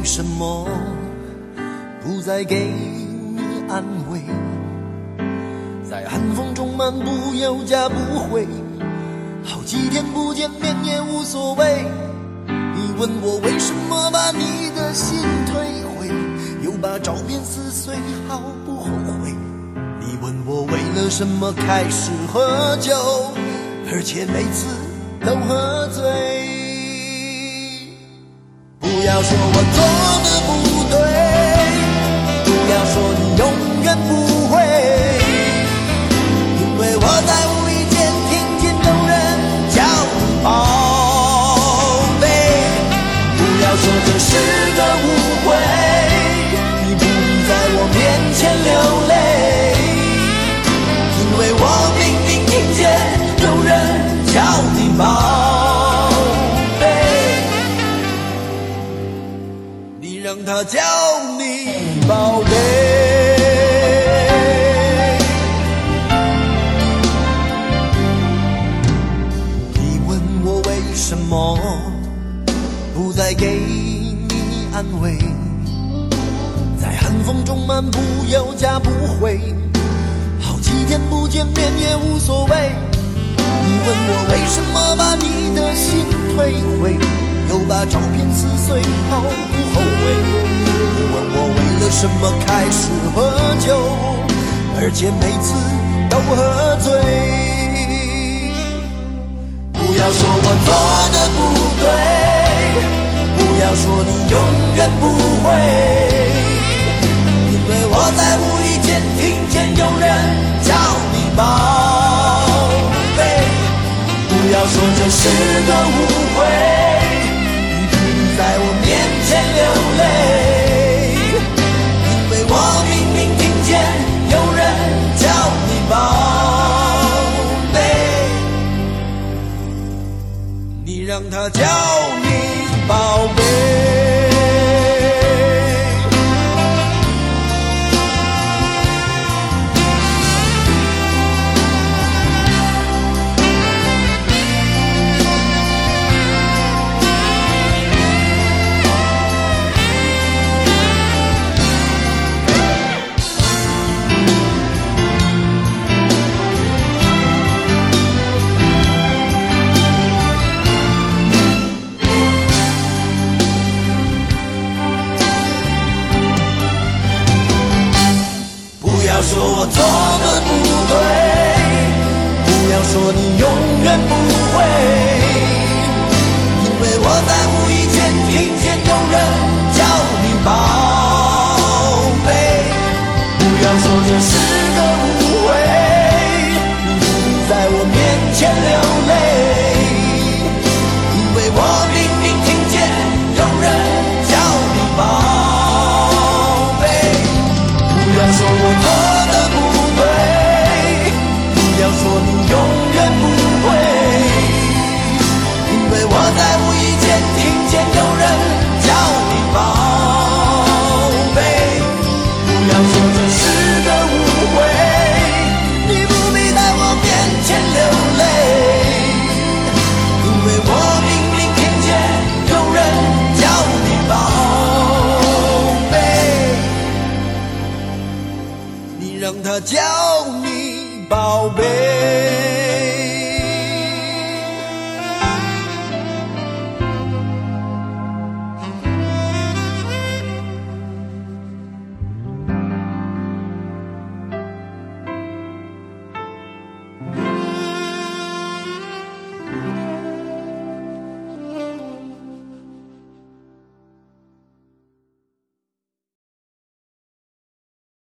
什么不再给你安慰？在寒风中漫步，有家不回，好几天不见面也无所谓。你问我为什么把你的心退回，又把照片撕碎，毫不后悔。你问我为了什么开始喝酒，而且每次都喝醉。不要说我做的不对，不要说你永远不会，因为我在无意间听见有人叫你宝贝。不要说这是个误会，你不必在我面前流泪，因为我明明听见有人叫你宝贝。你让他叫你宝贝。你问我为什么不再给你安慰，在寒风中漫步，有家不回，好几天不见面也无所谓。你问我为什么把你的心退回，又把照片撕碎，毫不后悔。你问我为了什么开始喝酒，而且每次都喝醉。不要说我做的不对，不要说你永远不会，因为我在无意间听见有人叫你宝贝。不要说这是个误会，你不必在我面前流泪，因为我明明听见有人叫你宝贝。你让他叫你宝贝。说我做的不对，不要说你永远不会，因为我在无意间听见有人叫你宝贝。不要说这是个误会，你不必在我面前流泪，因为我明明听见有人叫你宝贝。不要说我做不要说你永远不会，因为我在无意间听见有人叫你宝贝。不要说这是个误会，你不必在我面前流泪，因为我明明听见有人叫你宝贝。你让他叫你宝贝。